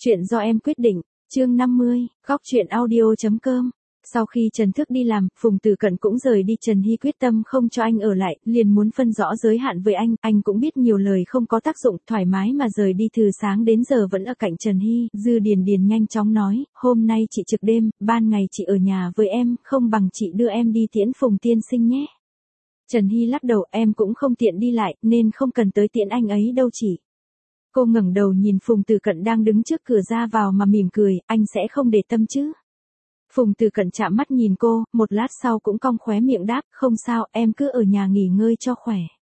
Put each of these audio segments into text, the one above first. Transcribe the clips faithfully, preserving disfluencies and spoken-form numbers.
Chuyện do em quyết định, chương năm mươi, góc truyện audio chấm com. Sau khi Trần Thức đi làm, Phùng Tử Cận cũng rời đi. Trần Hy quyết tâm không cho anh ở lại, liền muốn phân rõ giới hạn với anh. Anh cũng biết nhiều lời không có tác dụng, thoải mái mà rời đi. Từ sáng đến giờ vẫn ở cạnh Trần Hy. Dư Điền Điền nhanh chóng nói, hôm nay chị trực đêm, ban ngày chị ở nhà với em, không bằng chị đưa em đi tiễn Phùng tiên sinh nhé. Trần Hy lắc đầu, em cũng không tiện đi lại, nên không cần tới tiễn anh ấy đâu chị. Cô ngẩng đầu nhìn Phùng Tử Cận đang đứng trước cửa ra vào mà mỉm cười, anh sẽ không để tâm chứ. Phùng Tử Cận chạm mắt nhìn cô, một lát sau cũng cong khóe miệng đáp, không sao, em cứ ở nhà nghỉ ngơi cho khỏe.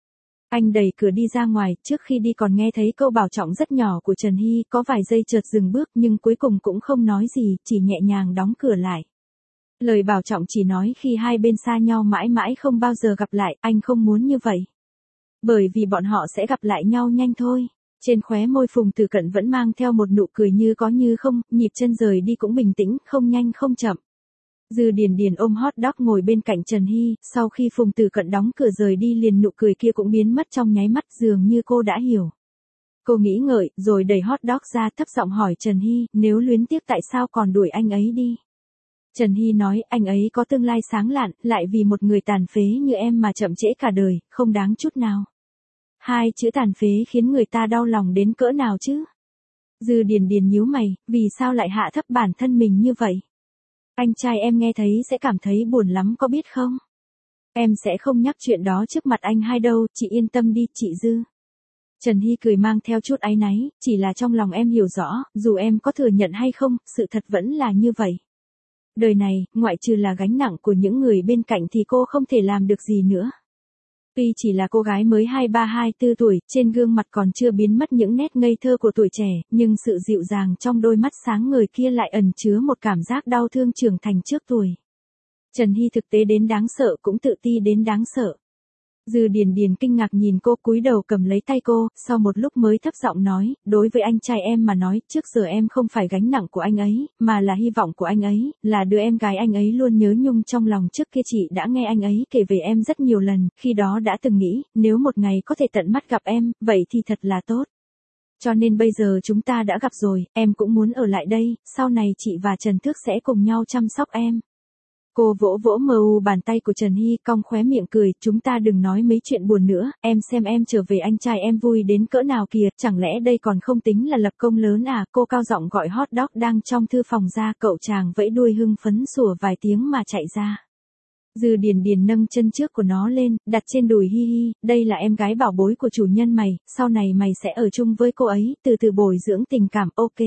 Anh đẩy cửa đi ra ngoài, trước khi đi còn nghe thấy câu bảo trọng rất nhỏ của Trần Hy, có vài giây chợt dừng bước nhưng cuối cùng cũng không nói gì, chỉ nhẹ nhàng đóng cửa lại. Lời bảo trọng chỉ nói khi hai bên xa nhau mãi mãi không bao giờ gặp lại, anh không muốn như vậy. Bởi vì bọn họ sẽ gặp lại nhau nhanh thôi. Trên khóe môi Phùng Tử Cận vẫn mang theo một nụ cười như có như không, nhịp chân rời đi cũng bình tĩnh, không nhanh không chậm. Dư Điền Điền ôm hot dog ngồi bên cạnh Trần Hy, sau khi Phùng Tử Cận đóng cửa rời đi liền nụ cười kia cũng biến mất trong nháy mắt, dường như cô đã hiểu. Cô nghĩ ngợi, rồi đẩy hot dog ra thấp giọng hỏi Trần Hy, nếu luyến tiếc tại sao còn đuổi anh ấy đi? Trần Hy nói, anh ấy có tương lai sáng lạn, lại vì một người tàn phế như em mà chậm trễ cả đời, không đáng chút nào. Hai chữ tàn phế khiến người ta đau lòng đến cỡ nào chứ? Dư Điền Điền nhíu mày, vì sao lại hạ thấp bản thân mình như vậy? Anh trai em nghe thấy sẽ cảm thấy buồn lắm có biết không? Em sẽ không nhắc chuyện đó trước mặt anh hai đâu, chị yên tâm đi, chị Dư. Trần Hy cười mang theo chút áy náy, chỉ là trong lòng em hiểu rõ, dù em có thừa nhận hay không, sự thật vẫn là như vậy. Đời này, ngoại trừ là gánh nặng của những người bên cạnh thì cô không thể làm được gì nữa. Tuy chỉ là cô gái mới hai ba hai tư tuổi, trên gương mặt còn chưa biến mất những nét ngây thơ của tuổi trẻ, nhưng sự dịu dàng trong đôi mắt sáng ngời kia lại ẩn chứa một cảm giác đau thương trưởng thành trước tuổi. Trần Hy thực tế đến đáng sợ cũng tự ti đến đáng sợ. Dư Điền Điền kinh ngạc nhìn cô, cúi đầu cầm lấy tay cô, sau một lúc mới thấp giọng nói, đối với anh trai em mà nói, trước giờ em không phải gánh nặng của anh ấy, mà là hy vọng của anh ấy, là đứa em gái anh ấy luôn nhớ nhung trong lòng. Trước kia chị đã nghe anh ấy kể về em rất nhiều lần, khi đó đã từng nghĩ, nếu một ngày có thể tận mắt gặp em, vậy thì thật là tốt. Cho nên bây giờ chúng ta đã gặp rồi, em cũng muốn ở lại đây, sau này chị và Trần Thức sẽ cùng nhau chăm sóc em. Cô vỗ vỗ mờ u bàn tay của Trần Hy, cong khóe miệng cười, chúng ta đừng nói mấy chuyện buồn nữa, em xem em trở về anh trai em vui đến cỡ nào kìa, chẳng lẽ đây còn không tính là lập công lớn à? Cô cao giọng gọi hot dog đang trong thư phòng ra, cậu chàng vẫy đuôi hưng phấn sủa vài tiếng mà chạy ra. Dư Điền Điền nâng chân trước của nó lên, đặt trên đùi Hi Hi, đây là em gái bảo bối của chủ nhân mày, sau này mày sẽ ở chung với cô ấy, từ từ bồi dưỡng tình cảm, ok.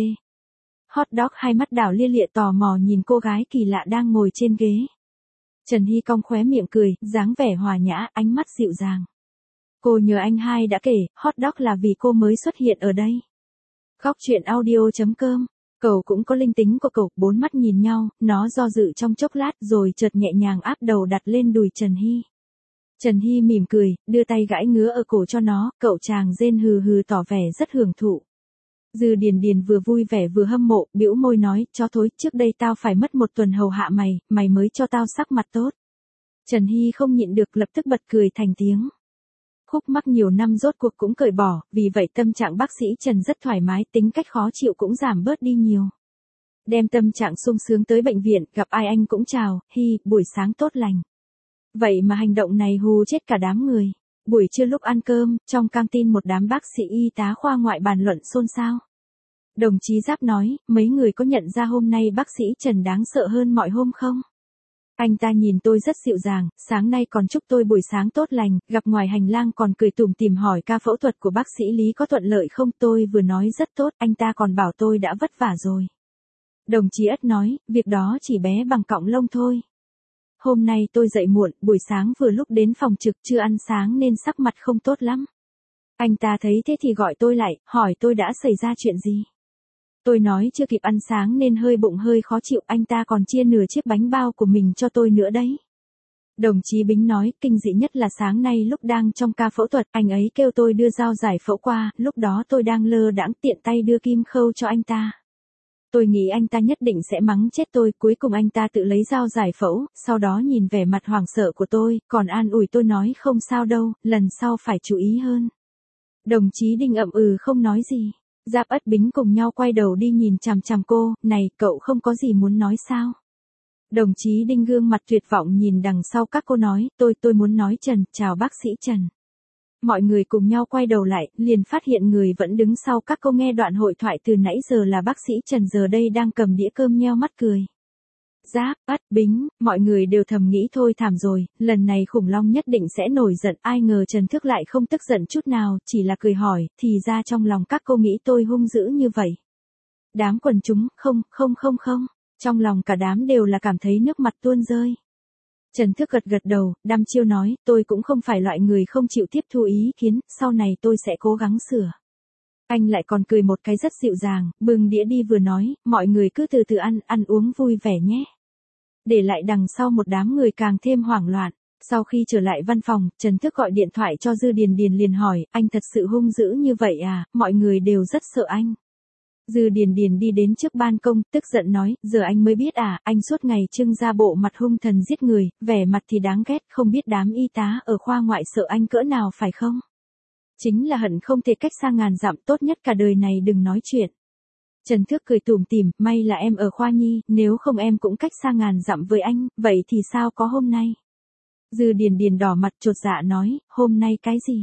Hot dog hai mắt đảo lia lịa tò mò nhìn cô gái kỳ lạ đang ngồi trên ghế. Trần Hy cong khóe miệng cười, dáng vẻ hòa nhã, ánh mắt dịu dàng. Cô nhớ anh hai đã kể, hot dog là vì cô mới xuất hiện ở đây. Góc truyện audio chấm com. Cậu cũng có linh tính của cậu, bốn mắt nhìn nhau, nó do dự trong chốc lát rồi chợt nhẹ nhàng áp đầu đặt lên đùi Trần Hy. Trần Hy mỉm cười, đưa tay gãi ngứa ở cổ cho nó, cậu chàng rên hừ hừ tỏ vẻ rất hưởng thụ. Dư Điền Điền vừa vui vẻ vừa hâm mộ, bĩu môi nói, chó thối, trước đây tao phải mất một tuần hầu hạ mày, mày mới cho tao sắc mặt tốt. Trần Hy không nhịn được lập tức bật cười thành tiếng. Khúc mắc nhiều năm rốt cuộc cũng cởi bỏ, vì vậy tâm trạng bác sĩ Trần rất thoải mái, tính cách khó chịu cũng giảm bớt đi nhiều. Đem tâm trạng sung sướng tới bệnh viện, gặp ai anh cũng chào, Hy, buổi sáng tốt lành. Vậy mà hành động này hù chết cả đám người. Buổi trưa lúc ăn cơm, trong căng tin một đám bác sĩ y tá khoa ngoại bàn luận xôn xao. Đồng chí Giáp nói, mấy người có nhận ra hôm nay bác sĩ Trần đáng sợ hơn mọi hôm không? Anh ta nhìn tôi rất dịu dàng, sáng nay còn chúc tôi buổi sáng tốt lành, gặp ngoài hành lang còn cười tủm tỉm hỏi ca phẫu thuật của bác sĩ Lý có thuận lợi không, tôi vừa nói rất tốt, anh ta còn bảo tôi đã vất vả rồi. Đồng chí Ất nói, việc đó chỉ bé bằng cọng lông thôi. Hôm nay tôi dậy muộn, buổi sáng vừa lúc đến phòng trực chưa ăn sáng nên sắc mặt không tốt lắm. Anh ta thấy thế thì gọi tôi lại, hỏi tôi đã xảy ra chuyện gì. Tôi nói chưa kịp ăn sáng nên hơi bụng hơi khó chịu, anh ta còn chia nửa chiếc bánh bao của mình cho tôi nữa đấy. Đồng chí Bính nói, kinh dị nhất là sáng nay lúc đang trong ca phẫu thuật, anh ấy kêu tôi đưa dao giải phẫu qua, lúc đó tôi đang lơ đãng tiện tay đưa kim khâu cho anh ta. Tôi nghĩ anh ta nhất định sẽ mắng chết tôi, cuối cùng anh ta tự lấy dao giải phẫu, sau đó nhìn vẻ mặt hoảng sợ của tôi, còn an ủi tôi nói không sao đâu, lần sau phải chú ý hơn. Đồng chí Đinh ậm ừ không nói gì. Giáp Ất Bính cùng nhau quay đầu đi nhìn chằm chằm cô, này, cậu không có gì muốn nói sao? Đồng chí Đinh gương mặt tuyệt vọng nhìn đằng sau các cô nói, tôi, tôi muốn nói Trần, chào bác sĩ Trần. Mọi người cùng nhau quay đầu lại, liền phát hiện người vẫn đứng sau các cô nghe đoạn hội thoại từ nãy giờ là bác sĩ Trần giờ đây đang cầm đĩa cơm nheo mắt cười. Giáp, Ất Bính, mọi người đều thầm nghĩ thôi thảm rồi, lần này khủng long nhất định sẽ nổi giận, ai ngờ Trần Thức lại không tức giận chút nào, chỉ là cười hỏi, thì ra trong lòng các cô nghĩ tôi hung dữ như vậy. Đám quần chúng, không, không không không, trong lòng cả đám đều là cảm thấy nước mặt tuôn rơi. Trần Thức gật gật đầu, đăm chiêu nói, tôi cũng không phải loại người không chịu tiếp thu ý kiến, sau này tôi sẽ cố gắng sửa. Anh lại còn cười một cái rất dịu dàng, bưng đĩa đi vừa nói, mọi người cứ từ từ ăn, ăn uống vui vẻ nhé. Để lại đằng sau một đám người càng thêm hoảng loạn. Sau khi trở lại văn phòng, Trần Thức gọi điện thoại cho Dư Điền Điền liền hỏi, anh thật sự hung dữ như vậy à, mọi người đều rất sợ anh. Dư Điền Điền đi đến trước ban công, tức giận nói, giờ anh mới biết à, anh suốt ngày trưng ra bộ mặt hung thần giết người, vẻ mặt thì đáng ghét, không biết đám y tá ở khoa ngoại sợ anh cỡ nào phải không? Chính là hận không thể cách xa ngàn dặm, tốt nhất cả đời này đừng nói chuyện. Trần Thức cười tủm tỉm, may là em ở khoa nhi, nếu không em cũng cách xa ngàn dặm với anh, vậy thì sao có hôm nay? Dư Điền Điền đỏ mặt chột dạ nói, hôm nay cái gì?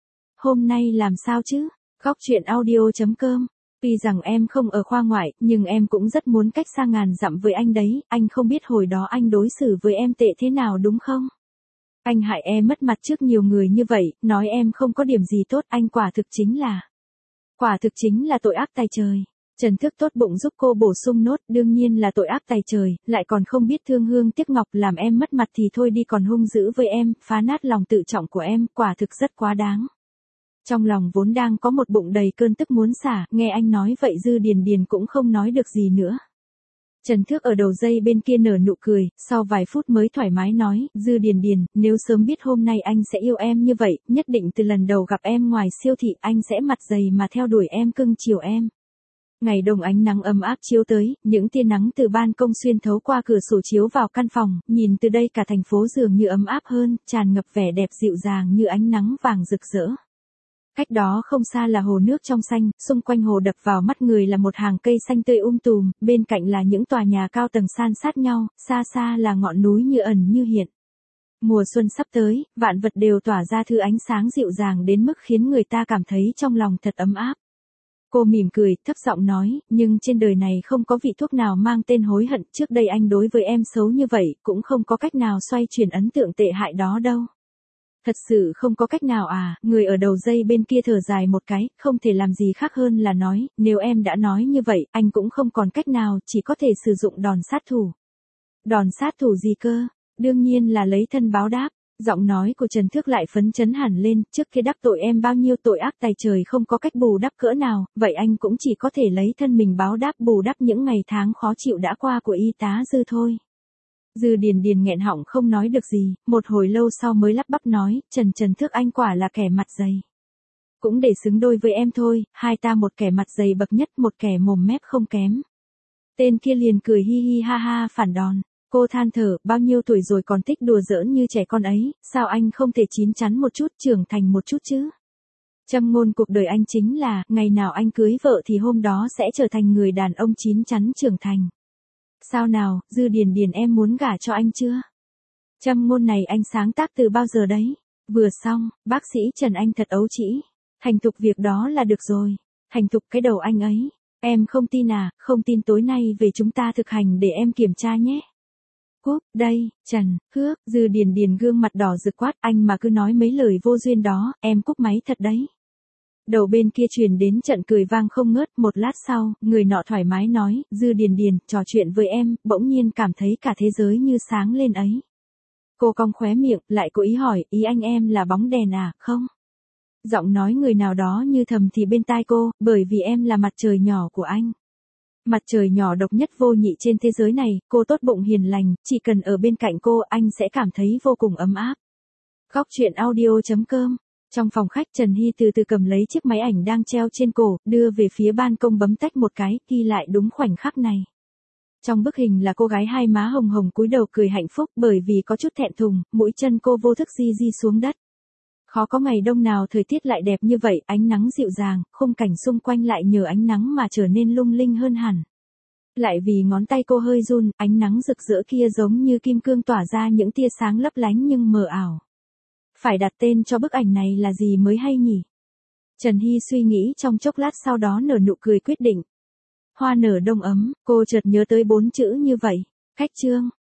Hôm nay làm sao chứ? Góc truyện audio chấm com. Tuy rằng em không ở khoa ngoại, nhưng em cũng rất muốn cách xa ngàn dặm với anh đấy, anh không biết hồi đó anh đối xử với em tệ thế nào đúng không? Anh hại em mất mặt trước nhiều người như vậy, nói em không có điểm gì tốt, anh quả thực chính là... Quả thực chính là tội ác tày trời. Trần Thức tốt bụng giúp cô bổ sung nốt, đương nhiên là tội ác tày trời, lại còn không biết thương hương tiếc ngọc, làm em mất mặt thì thôi đi còn hung dữ với em, phá nát lòng tự trọng của em, quả thực rất quá đáng. Trong lòng vốn đang có một bụng đầy cơn tức muốn xả, nghe anh nói vậy Dư Điền Điền cũng không nói được gì nữa. Trần Thức ở đầu dây bên kia nở nụ cười, sau vài phút mới thoải mái nói, Dư Điền Điền, nếu sớm biết hôm nay anh sẽ yêu em như vậy, nhất định từ lần đầu gặp em ngoài siêu thị anh sẽ mặt dày mà theo đuổi em cưng chiều em. Ngày đông ánh nắng ấm áp chiếu tới, những tia nắng từ ban công xuyên thấu qua cửa sổ chiếu vào căn phòng, nhìn từ đây cả thành phố dường như ấm áp hơn, tràn ngập vẻ đẹp dịu dàng như ánh nắng vàng rực rỡ. Cách đó không xa là hồ nước trong xanh, xung quanh hồ đập vào mắt người là một hàng cây xanh tươi um tùm, bên cạnh là những tòa nhà cao tầng san sát nhau, xa xa là ngọn núi như ẩn như hiện. Mùa xuân sắp tới, vạn vật đều tỏa ra thứ ánh sáng dịu dàng đến mức khiến người ta cảm thấy trong lòng thật ấm áp. Cô mỉm cười, thấp giọng nói, nhưng trên đời này không có vị thuốc nào mang tên hối hận, trước đây anh đối với em xấu như vậy, cũng không có cách nào xoay chuyển ấn tượng tệ hại đó đâu. Thật sự không có cách nào à, người ở đầu dây bên kia thở dài một cái, không thể làm gì khác hơn là nói, nếu em đã nói như vậy, anh cũng không còn cách nào, chỉ có thể sử dụng đòn sát thủ. Đòn sát thủ gì cơ? Đương nhiên là lấy thân báo đáp. Giọng nói của Trần Thức lại phấn chấn hẳn lên, trước kia đắc tội em bao nhiêu tội ác tày trời không có cách bù đắp cỡ nào, vậy anh cũng chỉ có thể lấy thân mình báo đáp bù đắp những ngày tháng khó chịu đã qua của y tá Dư thôi. Dư Điền Điền nghẹn họng không nói được gì, một hồi lâu sau mới lắp bắp nói, Trần Trần Thức anh quả là kẻ mặt dày. Cũng để xứng đôi với em thôi, hai ta một kẻ mặt dày bậc nhất, một kẻ mồm mép không kém. Tên kia liền cười hi hi ha ha phản đòn. Cô than thở, bao nhiêu tuổi rồi còn thích đùa giỡn như trẻ con ấy, sao anh không thể chín chắn một chút, trưởng thành một chút chứ? Châm ngôn cuộc đời anh chính là, ngày nào anh cưới vợ thì hôm đó sẽ trở thành người đàn ông chín chắn trưởng thành. Sao nào, Dư Điền Điền em muốn gả cho anh chưa? Châm ngôn này anh sáng tác từ bao giờ đấy? Vừa xong, bác sĩ Trần anh thật ấu trĩ. Thành thục việc đó là được rồi. Thành thục cái đầu anh ấy. Em không tin à, không tin tối nay về chúng ta thực hành để em kiểm tra nhé. Cúp, đây, Trần, Hước, Dư Điền Điền gương mặt đỏ rực quát, anh mà cứ nói mấy lời vô duyên đó, em cúp máy thật đấy. Đầu bên kia truyền đến trận cười vang không ngớt, một lát sau, người nọ thoải mái nói, Dư Điền Điền, trò chuyện với em, bỗng nhiên cảm thấy cả thế giới như sáng lên ấy. Cô cong khóe miệng, lại cố ý hỏi, ý anh em là bóng đèn à, không? Giọng nói người nào đó như thầm thì bên tai cô, bởi vì em là mặt trời nhỏ của anh. Mặt trời nhỏ độc nhất vô nhị trên thế giới này, cô tốt bụng hiền lành, chỉ cần ở bên cạnh cô anh sẽ cảm thấy vô cùng ấm áp. Góc truyện audio chấm com. Trong phòng khách Trần Hy từ từ cầm lấy chiếc máy ảnh đang treo trên cổ, đưa về phía ban công bấm tách một cái, ghi lại đúng khoảnh khắc này. Trong bức hình là cô gái hai má hồng hồng cúi đầu cười hạnh phúc bởi vì có chút thẹn thùng, mũi chân cô vô thức di di xuống đất. Khó có ngày đông nào thời tiết lại đẹp như vậy, ánh nắng dịu dàng, khung cảnh xung quanh lại nhờ ánh nắng mà trở nên lung linh hơn hẳn. Lại vì ngón tay cô hơi run, ánh nắng rực rỡ kia giống như kim cương tỏa ra những tia sáng lấp lánh nhưng mờ ảo. Phải đặt tên cho bức ảnh này là gì mới hay nhỉ? Trần Hy suy nghĩ trong chốc lát sau đó nở nụ cười quyết định. Hoa nở đông ấm, cô chợt nhớ tới bốn chữ như vậy. Khách trương.